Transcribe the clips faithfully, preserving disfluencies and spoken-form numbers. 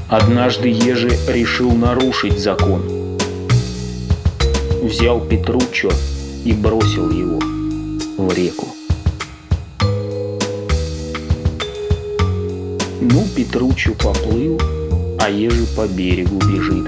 Однажды Ежи решил нарушить закон. Взял Петруччо и бросил его в реку. Ну, Петруччо поплыл, а Ежи по берегу бежит.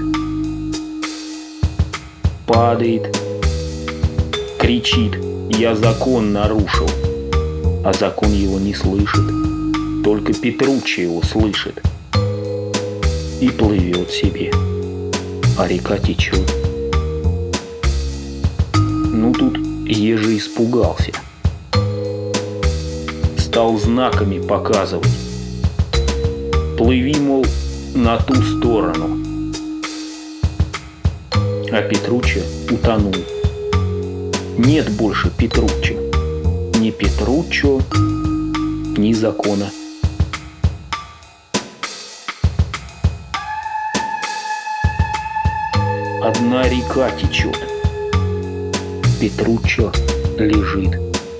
Падает, кричит: «Я закон нарушил!» А закон его не слышит, только Петруччо его слышит. И плывет себе, а река течет. Ну тут Ежи испугался. Стал знаками показывать. Плыви, мол, на ту сторону. А Петруччо утонул. Нет больше Петруччо. Ни Петруччо, ни закона. Одна река течет. Петруччо лежит.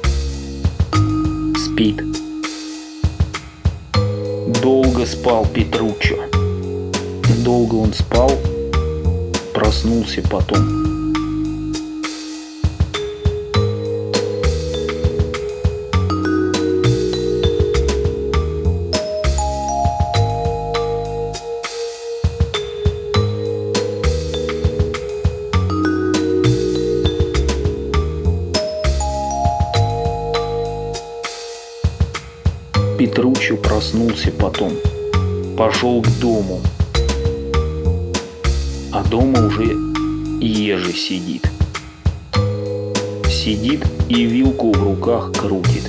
Спит. Долго спал Петруччо. Долго он спал, проснулся потом. Петруччо проснулся потом, пошел к дому, а дома уже Ежи сидит. Сидит и вилку в руках крутит.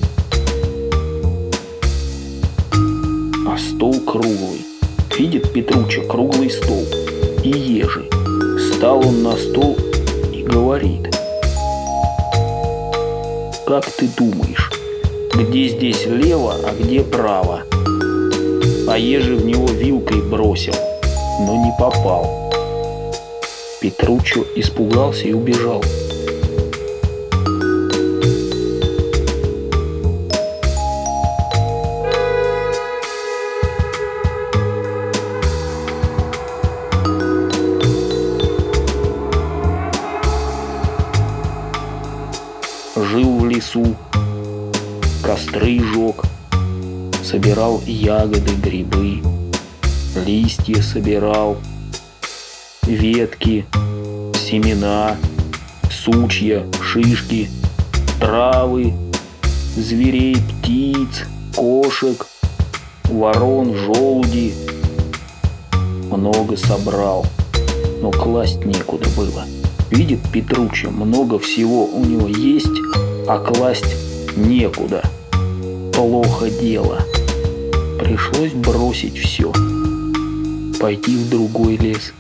А стол круглый. Видит Петруччо круглый стол и Ежи. Встал он на стол и говорит: «Как ты думаешь, где здесь лево, а где право?» А Ежи в него вилкой бросил, но не попал. Петруччо испугался и убежал. Жил в лесу, костры жег, собирал ягоды, грибы, листья собирал, ветки, семена, сучья, шишки, травы, зверей, птиц, кошек, ворон, желуди. Много собрал, но класть некуда было. Видит Петруччо, много всего у него есть, а класть некуда. Плохо дело. Пришлось бросить все, пойти в другой лес.